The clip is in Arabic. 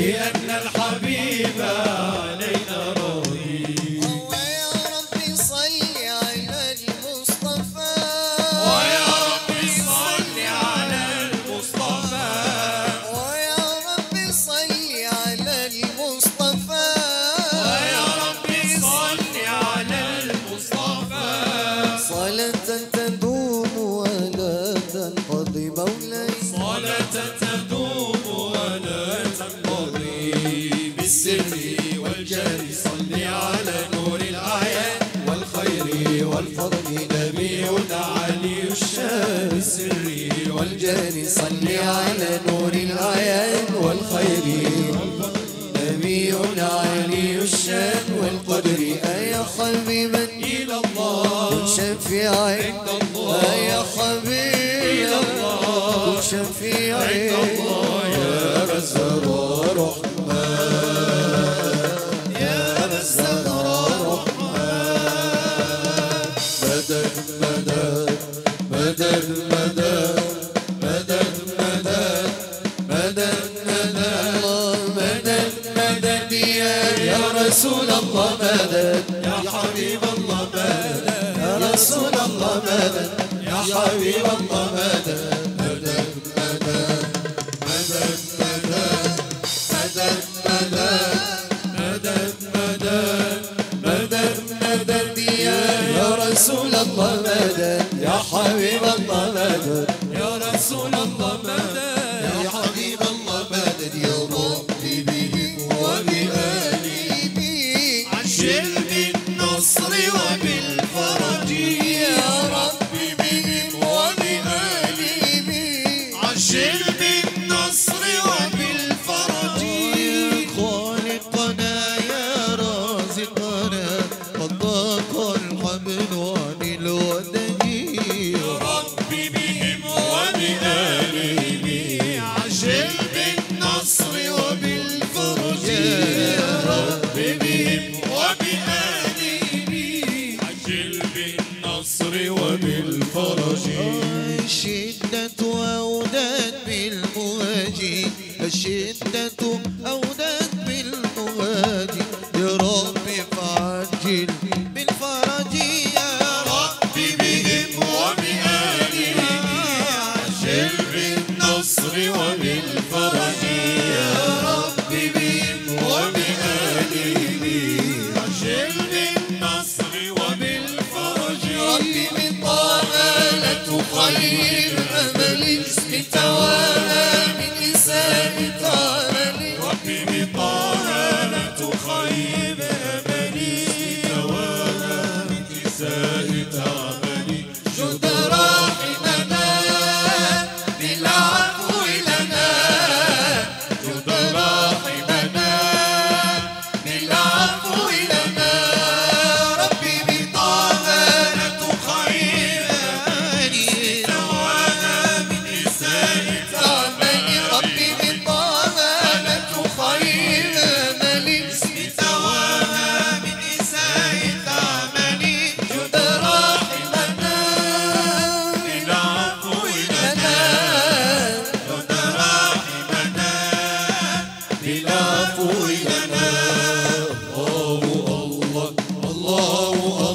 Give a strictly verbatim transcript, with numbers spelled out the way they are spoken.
لأن الحبيب علينا راضي. ويا ربي صل على المصطفى، ويا ربي صل على المصطفى، ويا ربي صل على المصطفى، ويا ربي صل على المصطفى صلاة تدوم ولا تنقضي مولاي، صلاة تدوم ولا تنقضي. بالسر والجهر صل على نور الأعيان والخير والفضل نبينا علي الشان. بالسر والجهر صل على نور الأعيان والخير والفضل نبينا علي الشان والقدر. يا حبيبا إلى الله كن شفيعي عند الله، يا حبيبي إلى الله كن شفيعي عند الله. يا رزاق رحمن، يا رزاق رحمن. مدد مدد مدد مدد مدد مدد مدد مدد مدد يا رسول الله مدد، يا حبيب الله مدد، يا رسول الله مدد، يا حبيب الله مدد. مدد مدد مدد مدد مدد مدد مدد مدد يا رسول الله مدد، يا حبيب الله مدد، يا رسول الله مدد، يا حبيب الله مدد. يا ربي بهم وبآله عجل بالنصر وبالفرج. يا ربي بهم وبآله عجل بالنصر وبالفرج. خالقنا يا رازقنا قد ضاق الحمل عن الودج. يا ربي بهم وبآله عجل بالنصر وبالفرج. يا ربي بهم وبآله عجل بالنصر وبالفرج. الشدة أودت بالمواجه، الشدة أودت بالمواجه. يا ربي فعجل بالفرج. يا ربي بهم وبآله عجل بالنصر وبالفرج. يا ربي بهم وبآله عجل بالنصر وبالفرج. ربي من طالت خير أملي بتوالى من إساءة عملي. ربي بطالة خيب أملي توالى من إساءة عملي. جد راحمنا بالعفو لنا، جد راحمنا بالعفو لنا. ربي بطالة خير أملي توالى من إساءة عملي. ربي بطالة خير أملي توالى من إساءة عملي. جد راحمنا بالعفو لنا، جد رحمنا بالعفو لنا. الله الله الله